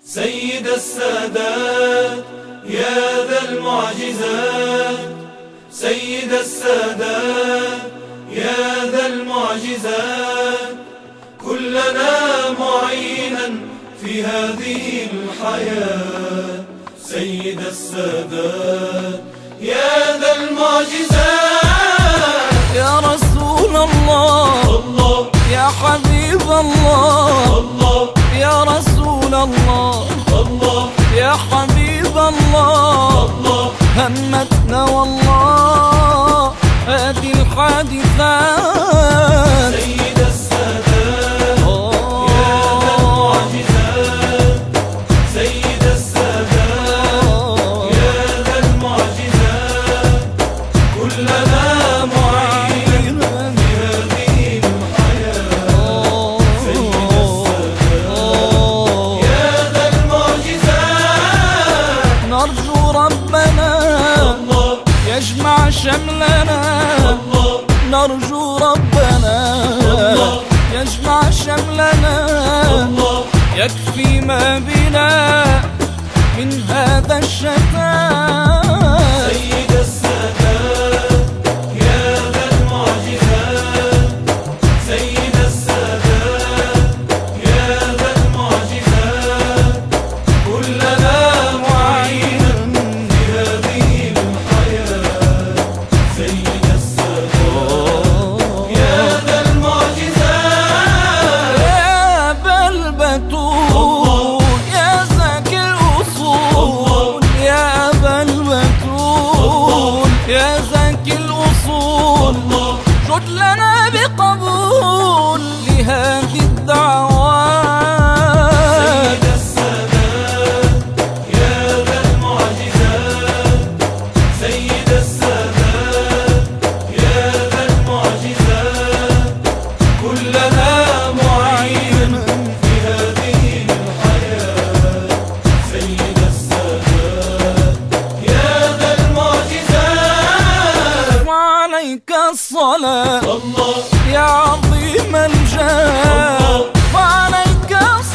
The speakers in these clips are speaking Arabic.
سيد السادات يا ذا المعجزات، سيد السادات يا ذا المعجزات، كلنا معينا في هذه الحياة. سيد السادات يا ذا المعجزات، يا رسول الله الله يا حبيب الله الله يا رسول الله الله يا حبيب الله الله، همتنا والله هذه الحادثات. سيد السادات يا ذا المعجزات، سيد السادات يا ذا المعجزات، كلنا معين في هذه الحياة. سيد السادات يا ذا المعجزات، نرجو ربنا الله يجمع شملنا، الله نرجو ربنا الله يجمع شملنا، الله، يكفي ما بنا من هذا الشتات. سيد السادات يا ذا المعجزات، سيد السادات يا ذا المعجزات، كلنا معينا في هذه الحياة. سيد السادات يا ذا المعجزات، يا أبا البتول يا زكي الأصول، يا أبا البتول يا زكي الأصول، الله جد لنا بقبول لهذه الدعوات. سيد السادات يا ذا المعجزات، سيد السادات يا ذا المعجزات، كلنا معين في هذه الحياة. سيد السادات يا ذا المعجزات، وعليك الصلاة الله يا عظيم الجاه، وعليك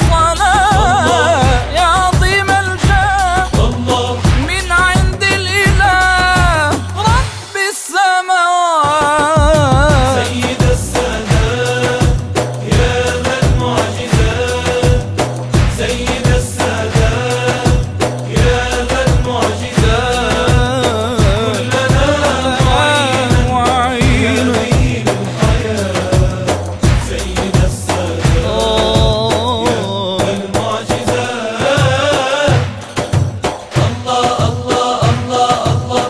الصلاة يا عظيم الجاه، الله من عند الإله رب السماوات. سيد السادات يا ذا المعجزات، سيد السادات يا ذا المعجزات، كلنا معين في هذه الحياة. سيد السادات يا ذا المعجزات، الله الله الله الله،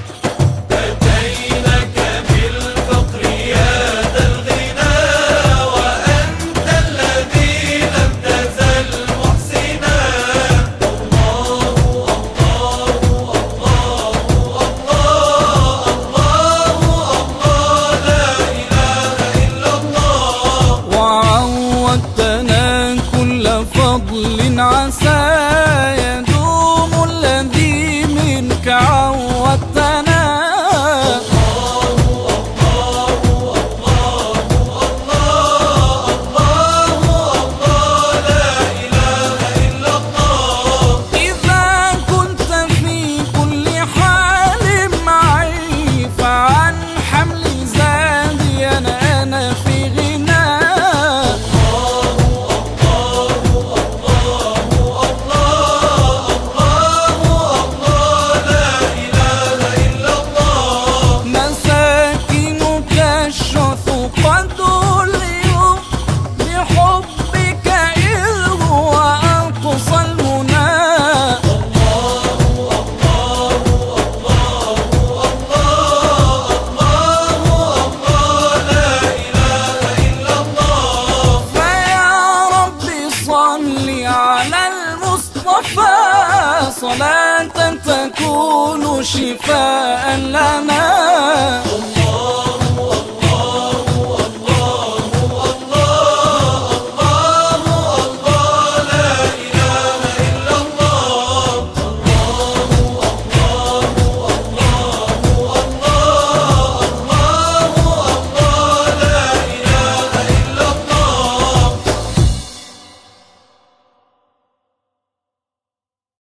أتيناك بالفقر يا ذا الغنى، وأنت الذي لم تزل محسنا. الله الله الله الله الله، لا إله إلا الله. وعودتنا كل فضل عسى يدوم الذي منك عودتنا. إذا كنت في كل حال معي فعن حمل زادي أنا في غنى. مساكنك الشث قد اليوم بحبك إذ هو أقصى المنى. فيا رب صل على المصطفى صلاة تكون شفاء لنا.